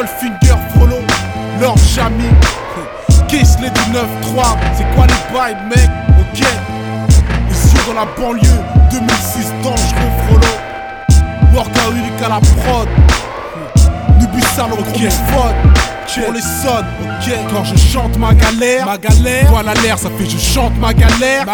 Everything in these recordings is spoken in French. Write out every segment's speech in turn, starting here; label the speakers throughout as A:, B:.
A: Goldfinger, Frollo, Lord Jamy, Kingsley du 9-3. C'est quoi les bails, mec? Ok. Ici dans la banlieue, 2006, dangereux, Frollo. Workaholic à la prod. Nubisal au gros faute. Pour les sonnes, ok. Quand je chante ma galère, voilà l'air, ça fait je chante ma galère.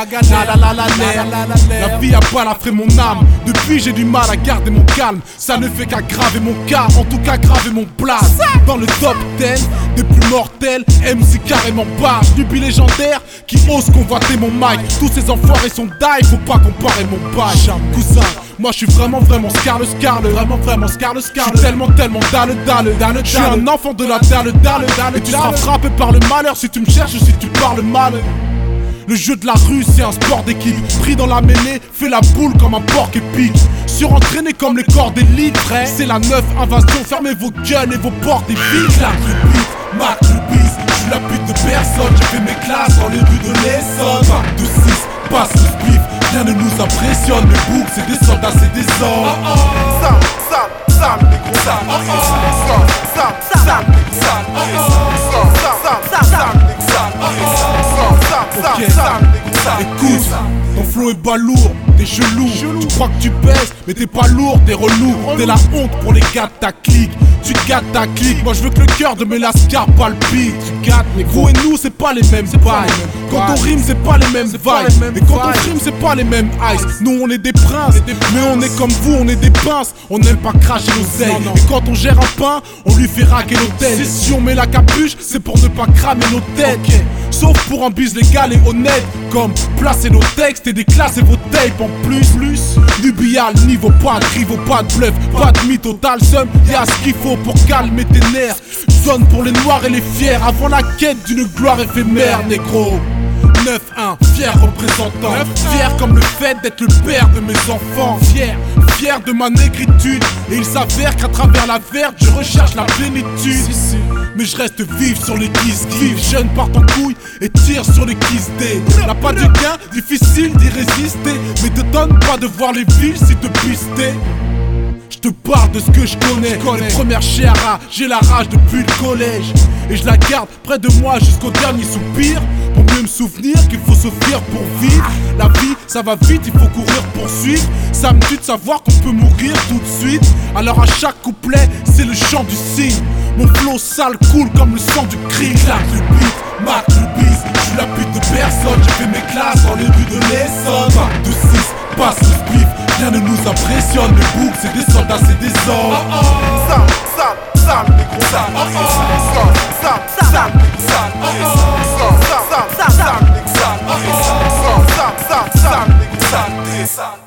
A: La vie a pas la ferait mon âme. Depuis j'ai du mal à garder mon calme. Ça ne fait qu'aggraver mon cas, en tout cas graver mon place. Dans le top 10 des plus mortels, MC carrément barge. Nubie légendaire qui ose convoiter mon mic. Tous ces enfoirés sont die, faut pas comparer mon bail. Cousin, moi je suis vraiment Scarle, vraiment Scarle. Je suis tellement dalle. Je suis un enfant de la dalle. Et tu seras frappé par le malheur si tu me cherches ou si tu parles mal. Le jeu de la rue c'est un sport d'équipe. Pris dans la mêlée, fais la boule comme un porc épique. Surentraîné comme les corps d'élite, frère. C'est la 9 invasion, fermez vos gueules et vos portes et vite. La rubite, Mac Rubis, je suis la pute de personne. J'ai fait mes classes dans les rues de l'Essonne. Pack de 6, passe le bif, rien ne nous impressionne. Mes boucs c'est des soldats, c'est des hommes. Sale, les gros sales, écoute, ton flow est bas lourd, t'es chelou. Tu crois que tu pèses, mais t'es pas lourd, t'es relou. T'es la honte pour les gars de ta clique. Tu gâtes ta clique, moi je veux que le cœur de mes lascars palpite. Tu gâtes, mais vous et nous c'est pas les mêmes vibes. Quand on rime c'est pas les mêmes vibes. Et quand on rime c'est pas les mêmes ice. Nous on est des princes, mais on est comme vous, on est des pinces. On n'aime pas cracher l'oseille. Et quand on gère un pain, on lui fait raquer l'hôtel. Si on met la capuche, c'est pour ne pas cramer nos têtes. Sauf pour un bise légal et honnête, comme placer nos textes et déclasser vos tapes en plus. Nubial, niveau pas de rivo, pas de bluff, pas de mythe total somme. Y'a ce qu'il faut pour calmer tes nerfs. Zone pour les noirs et les fiers, avant la quête d'une gloire éphémère, négro. 9-1, fier représentant, fier comme le fait d'être le père de mes enfants. Fier de ma négritude. Et il s'avère qu'à travers la verte, je recherche la plénitude. Mais je reste vif sur les kiss. Jeune part en couille et tire sur les kiss D. N'a pas de gain, difficile d'y résister. Mais te donne pas de voir les villes si te pister. Je te parle de ce que je connais. Les premières chéras, j'ai la rage depuis le collège. Et je la garde près de moi jusqu'au dernier soupir. Pour mieux me souvenir qu'il faut s'offrir pour vivre. La vie, ça va vite, il faut courir pour suivre. Ça me tue de savoir qu'on peut mourir tout de suite. Alors à chaque couplet, c'est le chant du cygne. Mon flow sale coule comme le sang du crime. Claque le beat, Mac Rubis, je suis la pute de personne. J'ai fait mes classes dans les rues de l'Essonne. Pack de 6, passe le bif, rien ne nous impressionne. Mes boucs c'est des soldats, c'est des hommes. Sale, les gros sales. Sale, les gros sales. Sale, les gros sales.